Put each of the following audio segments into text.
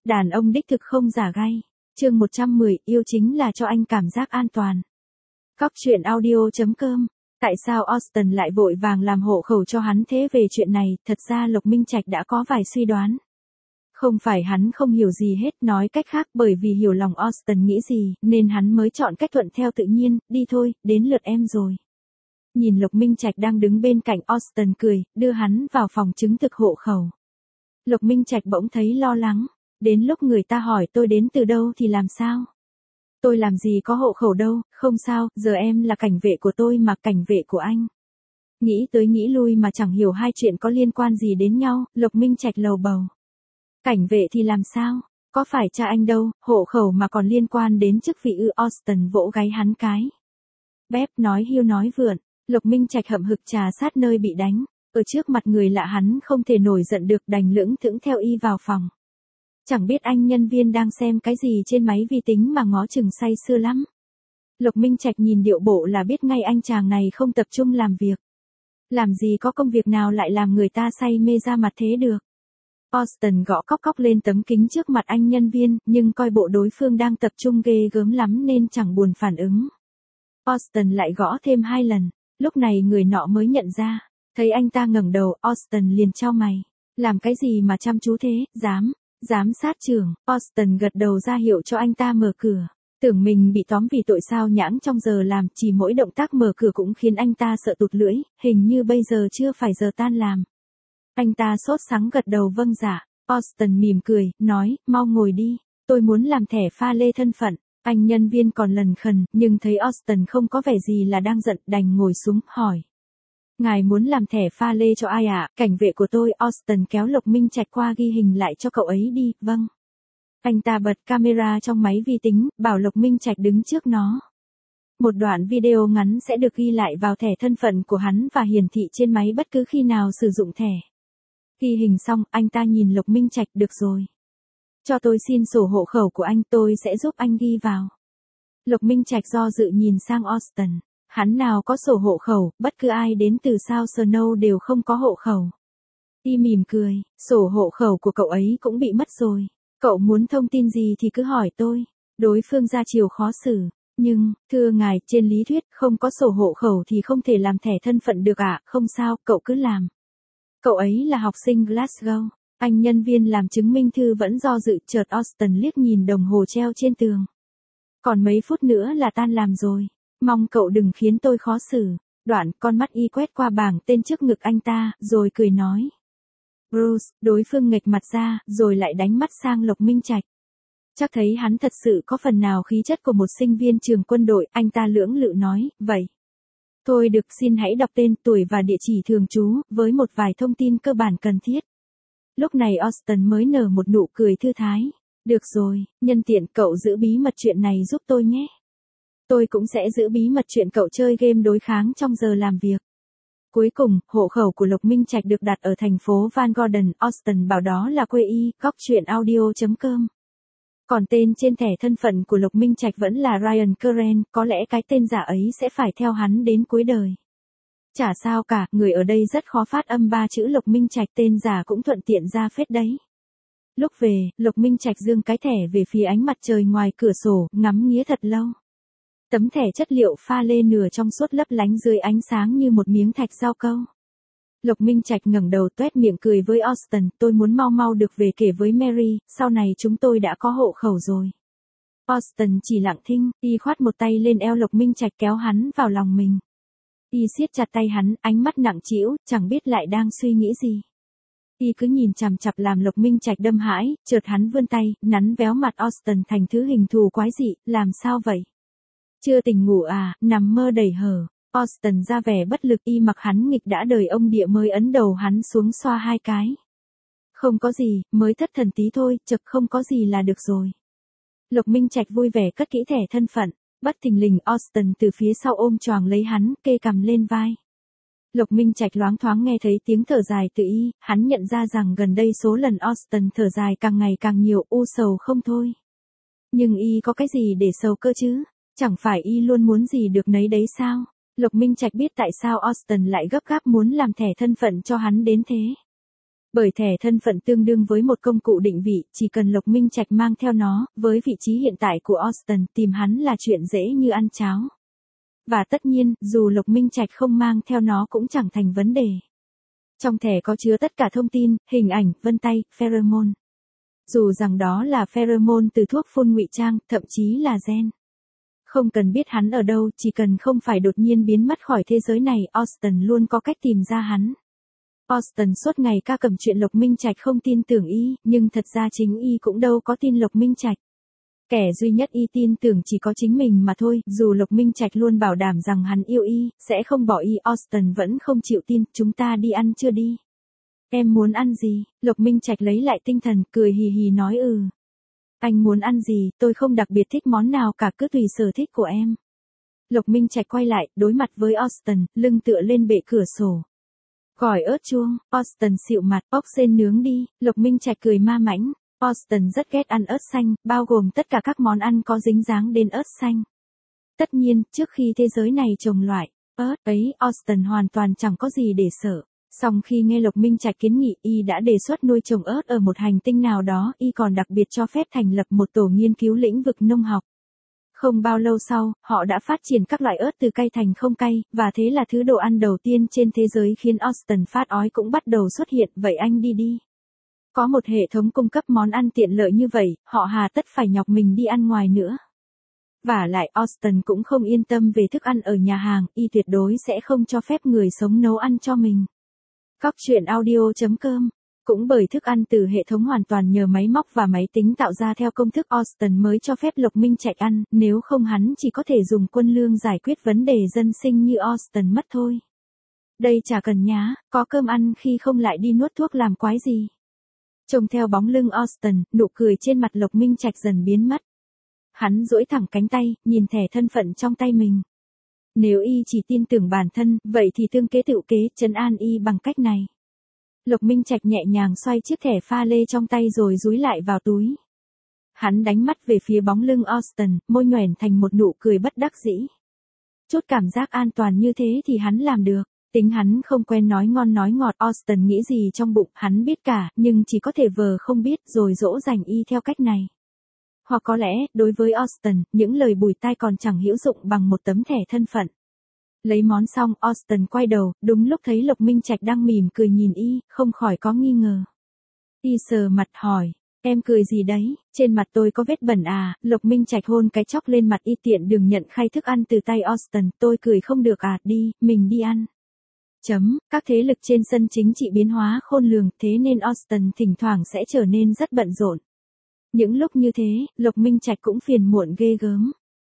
Đàn ông đích thực không giả gay. Chương 110, yêu chính là cho anh cảm giác an toàn. Cóc truyện audio.com. Tại sao Austin lại vội vàng làm hộ khẩu cho hắn thế? Về chuyện này, thật ra Lục Minh Trạch đã có vài suy đoán. Không phải hắn không hiểu gì hết, nói cách khác bởi vì hiểu lòng Austin nghĩ gì, nên hắn mới chọn cách thuận theo tự nhiên, đi thôi, đến lượt em rồi. Nhìn Lục Minh Trạch đang đứng bên cạnh, Austin cười, đưa hắn vào phòng chứng thực hộ khẩu. Lục Minh Trạch bỗng thấy lo lắng, đến lúc người ta hỏi tôi đến từ đâu thì làm sao? Tôi làm gì có hộ khẩu đâu, không sao, giờ em là cảnh vệ của tôi mà, cảnh vệ của anh. Nghĩ tới nghĩ lui mà chẳng hiểu hai chuyện có liên quan gì đến nhau, Lục Minh Trạch lầu bầu. Cảnh vệ thì làm sao? Có phải cha anh đâu, hộ khẩu mà còn liên quan đến chức vị ư? Austin vỗ gáy hắn cái. Bép nói hiu nói vượn, Lục Minh Trạch hậm hực trà sát nơi bị đánh. Ở trước mặt người lạ hắn không thể nổi giận được, đành lững thững theo y vào phòng. Chẳng biết anh nhân viên đang xem cái gì trên máy vi tính mà ngó chừng say sưa lắm. Lục Minh Trạch nhìn điệu bộ là biết ngay anh chàng này không tập trung làm việc. Làm gì có công việc nào lại làm người ta say mê ra mặt thế được. Austin gõ cốc cốc lên tấm kính trước mặt anh nhân viên, nhưng coi bộ đối phương đang tập trung ghê gớm lắm nên chẳng buồn phản ứng. Austin lại gõ thêm 2 lần, lúc này người nọ mới nhận ra. Thấy anh ta ngẩng đầu, Austin liền chau mày. Làm cái gì mà chăm chú thế? Giám sát trưởng. Austin gật đầu ra hiệu cho anh ta mở cửa. Tưởng mình bị tóm vì tội sao nhãng trong giờ làm, chỉ mỗi động tác mở cửa cũng khiến anh ta sợ tụt lưỡi, hình như bây giờ chưa phải giờ tan làm. Anh ta sốt sắng gật đầu vâng dạ. Austin mỉm cười, nói, mau ngồi đi, tôi muốn làm thẻ pha lê thân phận. Anh nhân viên còn lần khần, nhưng thấy Austin không có vẻ gì là đang giận, đành ngồi xuống, hỏi. Ngài muốn làm thẻ pha lê cho ai ạ? Cảnh vệ của tôi. Austin kéo Lục Minh Trạch qua ghi hình lại cho cậu ấy đi. Vâng. Anh ta bật camera trong máy vi tính, bảo Lục Minh Trạch đứng trước nó. Một đoạn video ngắn sẽ được ghi lại vào thẻ thân phận của hắn và hiển thị trên máy bất cứ khi nào sử dụng thẻ. Ghi hình xong, anh ta nhìn Lục Minh Trạch, được rồi. Cho tôi xin sổ hộ khẩu của anh, tôi sẽ giúp anh ghi vào. Lục Minh Trạch do dự nhìn sang Austin. Hắn nào có sổ hộ khẩu, bất cứ ai đến từ South Snow đều không có hộ khẩu. Y mỉm cười, sổ hộ khẩu của cậu ấy cũng bị mất rồi. Cậu muốn thông tin gì thì cứ hỏi tôi. Đối phương ra chiều khó xử. Nhưng, thưa ngài, trên lý thuyết không có sổ hộ khẩu thì không thể làm thẻ thân phận được ạ. Không sao, cậu cứ làm. Cậu ấy là học sinh Glasgow. Anh nhân viên làm chứng minh thư vẫn do dự, chợt Austin liếc nhìn đồng hồ treo trên tường. Còn mấy phút nữa là tan làm rồi. Mong cậu đừng khiến tôi khó xử. Đoạn con mắt y quét qua bảng tên trước ngực anh ta, rồi cười nói. Bruce. Đối phương nghệch mặt ra, rồi lại đánh mắt sang Lục Minh Trạch. Chắc thấy hắn thật sự có phần nào khí chất của một sinh viên trường quân đội, anh ta lưỡng lự nói, vậy. Thôi được, xin hãy đọc tên, tuổi và địa chỉ thường trú, với một vài thông tin cơ bản cần thiết. Lúc này Austin mới nở một nụ cười thư thái. Được rồi, nhân tiện cậu giữ bí mật chuyện này giúp tôi nhé. Tôi cũng sẽ giữ bí mật chuyện cậu chơi game đối kháng trong giờ làm việc. Cuối cùng, hộ khẩu của Lục Minh Trạch được đặt ở thành phố Van Gordon, Austin bảo đó là quê y. Cóc truyện audio.com. Còn tên trên thẻ thân phận của Lục Minh Trạch vẫn là Ryan Curran, có lẽ cái tên giả ấy sẽ phải theo hắn đến cuối đời. Chả sao cả, người ở đây rất khó phát âm 3 chữ Lục Minh Trạch, tên giả cũng thuận tiện ra phết đấy. Lúc về, Lục Minh Trạch giương cái thẻ về phía ánh mặt trời ngoài cửa sổ, ngắm nghía thật lâu. Tấm thẻ chất liệu pha lê nửa trong suốt lấp lánh dưới ánh sáng như một miếng thạch rau câu. Lục Minh Trạch ngẩng đầu toét miệng cười với Austin, tôi muốn mau mau được về kể với Mary, sau này chúng tôi đã có hộ khẩu rồi. Austin chỉ lặng thinh, y khoát một tay lên eo Lục Minh Trạch kéo hắn vào lòng mình. Y siết chặt tay hắn, ánh mắt nặng trĩu, chẳng biết lại đang suy nghĩ gì. Y cứ nhìn chằm chằm làm Lục Minh Trạch đâm hãi, chợt hắn vươn tay, nắn véo mặt Austin thành thứ hình thù quái dị, làm sao vậy? Chưa tỉnh ngủ à, nằm mơ đầy hở. Austin ra vẻ bất lực, y mặc hắn nghịch đã đời ông địa mới ấn đầu hắn xuống xoa 2 cái. Không có gì, mới thất thần tí thôi, chực không có gì là được rồi. Lục Minh Trạch vui vẻ cất kỹ thẻ thân phận, bất thình lình Austin từ phía sau ôm choàng lấy hắn, kê cằm lên vai. Lục Minh Trạch loáng thoáng nghe thấy tiếng thở dài từ y, hắn nhận ra rằng gần đây số lần Austin thở dài càng ngày càng nhiều, u sầu không thôi. Nhưng y có cái gì để sầu cơ chứ? Chẳng phải y luôn muốn gì được nấy đấy sao? Lục Minh Trạch biết tại sao Austin lại gấp gáp muốn làm thẻ thân phận cho hắn đến thế. Bởi thẻ thân phận tương đương với một công cụ định vị, chỉ cần Lộc Minh Trạch mang theo nó, với vị trí hiện tại của Austin, tìm hắn là chuyện dễ như ăn cháo. Và tất nhiên, dù Lộc Minh Trạch không mang theo nó cũng chẳng thành vấn đề. Trong thẻ có chứa tất cả thông tin, hình ảnh, vân tay, pheromone. Dù rằng đó là pheromone từ thuốc phun ngụy trang, thậm chí là gen. Không cần biết hắn ở đâu, chỉ cần không phải đột nhiên biến mất khỏi thế giới này, Austin luôn có cách tìm ra hắn. Austin suốt ngày ca cầm chuyện Lộc Minh Trạch không tin tưởng y, nhưng thật ra chính y cũng đâu có tin Lộc Minh Trạch. Kẻ duy nhất y tin tưởng chỉ có chính mình mà thôi, dù Lộc Minh Trạch luôn bảo đảm rằng hắn yêu y, sẽ không bỏ y, Austin vẫn không chịu tin, chúng ta đi ăn chưa đi? Em muốn ăn gì? Lộc Minh Trạch lấy lại tinh thần, cười hì hì nói Anh muốn ăn gì, tôi không đặc biệt thích món nào cả, cứ tùy sở thích của em. Lộc Minh Trạch quay lại, đối mặt với Austin, lưng tựa lên bệ cửa sổ. Gỏi ớt chuông, Austin xịu mặt, ốc sên nướng đi, Lộc Minh Trạch cười ma mãnh. Austin rất ghét ăn ớt xanh, bao gồm tất cả các món ăn có dính dáng đến ớt xanh. Tất nhiên, trước khi thế giới này trồng loại ớt ấy, Austin hoàn toàn chẳng có gì để sợ. Song khi nghe Lộc Minh Trạch kiến nghị, y đã đề xuất nuôi trồng ớt ở một hành tinh nào đó, y còn đặc biệt cho phép thành lập một tổ nghiên cứu lĩnh vực nông học. Không bao lâu sau, họ đã phát triển các loại ớt từ cay thành không cay, và thế là thứ đồ ăn đầu tiên trên thế giới khiến Austin phát ói cũng bắt đầu xuất hiện, vậy anh đi. Có một hệ thống cung cấp món ăn tiện lợi như vậy, họ hà tất phải nhọc mình đi ăn ngoài nữa. Vả lại Austin cũng không yên tâm về thức ăn ở nhà hàng, y tuyệt đối sẽ không cho phép người sống nấu ăn cho mình. Các chuyện audio.com. Cũng bởi thức ăn từ hệ thống hoàn toàn nhờ máy móc và máy tính tạo ra theo công thức Austin mới cho phép Lộc Minh Trạch ăn, nếu không hắn chỉ có thể dùng quân lương giải quyết vấn đề dân sinh như Austin mất thôi. Đây chả cần nhá, có cơm ăn khi không lại đi nuốt thuốc làm quái gì. Trông theo bóng lưng Austin, nụ cười trên mặt Lộc Minh Trạch dần biến mất. Hắn duỗi thẳng cánh tay, nhìn thẻ thân phận trong tay mình. Nếu y chỉ tin tưởng bản thân, vậy thì tương kế tựu kế, trấn an y bằng cách này. Lộc Minh Trạch nhẹ nhàng xoay chiếc thẻ pha lê trong tay rồi dúi lại vào túi. Hắn đánh mắt về phía bóng lưng Austin, môi nhoẻn thành một nụ cười bất đắc dĩ. Chút cảm giác an toàn như thế thì hắn làm được. Tính hắn không quen nói ngon nói ngọt, Austin nghĩ gì trong bụng, hắn biết cả, nhưng chỉ có thể vờ không biết rồi dỗ dành y theo cách này. Hoặc có lẽ, đối với Austin, những lời bùi tai còn chẳng hữu dụng bằng một tấm thẻ thân phận. Lấy món xong, Austin quay đầu, đúng lúc thấy Lộc Minh Trạch đang mỉm cười nhìn y, không khỏi có nghi ngờ. Y sờ mặt hỏi, em cười gì đấy, trên mặt tôi có vết bẩn à? Lộc Minh Trạch hôn cái chóc lên mặt y, tiện đừng nhận khay thức ăn từ tay Austin, tôi cười không được à, đi, mình đi ăn. Các thế lực trên sân chính trị biến hóa khôn lường, thế nên Austin thỉnh thoảng sẽ trở nên rất bận rộn. Những lúc như thế, Lộc Minh Trạch cũng phiền muộn ghê gớm.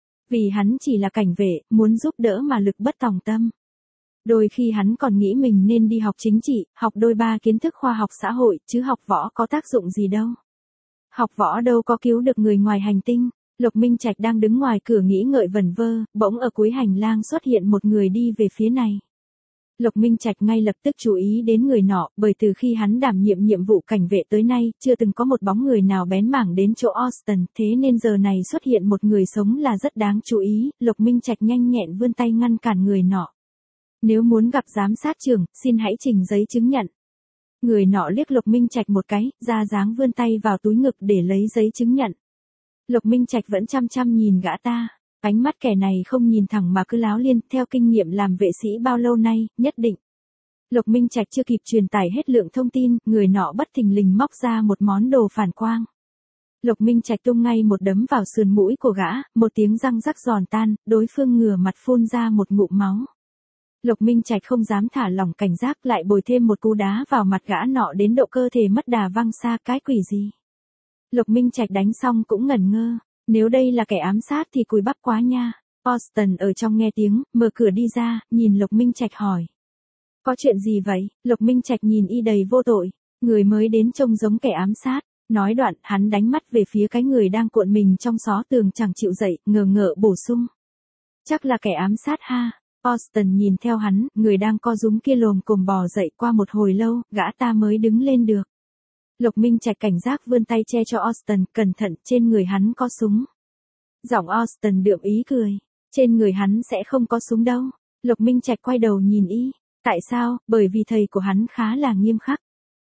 Vì hắn chỉ là cảnh vệ, muốn giúp đỡ mà lực bất tòng tâm. Đôi khi hắn còn nghĩ mình nên đi học chính trị, học đôi ba kiến thức khoa học xã hội, chứ học võ có tác dụng gì đâu. Học võ đâu có cứu được người ngoài hành tinh. Lộc Minh Trạch đang đứng ngoài cửa nghĩ ngợi vẩn vơ, bỗng ở cuối hành lang xuất hiện một người đi về phía này. Lộc Minh Trạch ngay lập tức chú ý đến người nọ, bởi từ khi hắn đảm nhiệm nhiệm vụ cảnh vệ tới nay, chưa từng có một bóng người nào bén mảng đến chỗ Austin, thế nên giờ này xuất hiện một người sống là rất đáng chú ý. Lộc Minh Trạch nhanh nhẹn vươn tay ngăn cản người nọ. Nếu muốn gặp giám sát trưởng, xin hãy trình giấy chứng nhận. Người nọ liếc Lộc Minh Trạch một cái, ra dáng vươn tay vào túi ngực để lấy giấy chứng nhận. Lộc Minh Trạch vẫn chăm chăm nhìn gã ta. Ánh mắt kẻ này không nhìn thẳng mà cứ láo liên, theo kinh nghiệm làm vệ sĩ bao lâu nay, nhất định. Lộc Minh Trạch chưa kịp truyền tải hết lượng thông tin, người nọ bất thình lình móc ra một món đồ phản quang. Lộc Minh Trạch tung ngay một đấm vào sườn mũi của gã, một tiếng răng rắc giòn tan, đối phương ngửa mặt phun ra một ngụm máu. Lộc Minh Trạch không dám thả lỏng cảnh giác, lại bồi thêm một cú đá vào mặt gã nọ đến độ cơ thể mất đà văng xa, cái quỷ gì. Lộc Minh Trạch đánh xong cũng ngẩn ngơ. Nếu đây là kẻ ám sát thì cùi bắp quá nha. Austin ở trong nghe tiếng, mở cửa đi ra, nhìn Lộc Minh Trạch hỏi. Có chuyện gì vậy? Lộc Minh Trạch nhìn y đầy vô tội. Người mới đến trông giống kẻ ám sát. Nói đoạn, hắn đánh mắt về phía cái người đang cuộn mình trong xó tường chẳng chịu dậy, ngờ ngợ bổ sung. Chắc là kẻ ám sát ha. Austin nhìn theo hắn, người đang co rúm kia lồm cồm bò dậy, qua một hồi lâu, gã ta mới đứng lên được. Lộc Minh Trạch cảnh giác vươn tay che cho Austin, cẩn thận, trên người hắn có súng. Giọng Austin đượm ý cười, trên người hắn sẽ không có súng đâu. Lộc Minh Trạch quay đầu nhìn y, tại sao? Bởi vì thầy của hắn khá là nghiêm khắc.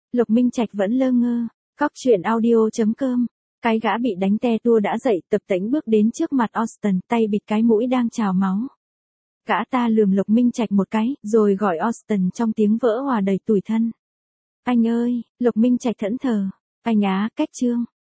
Lộc Minh Trạch vẫn lơ ngơ. Cóc truyện audio.com. Cái gã bị đánh te tua đã dậy, tập tễnh bước đến trước mặt Austin, tay bịt cái mũi đang trào máu. Gã ta lườm Lộc Minh Trạch một cái, rồi gọi Austin trong tiếng vỡ hòa đầy tủi thân. Anh ơi, Lộc Minh Trạch thẫn thờ. Anh á, cách chương.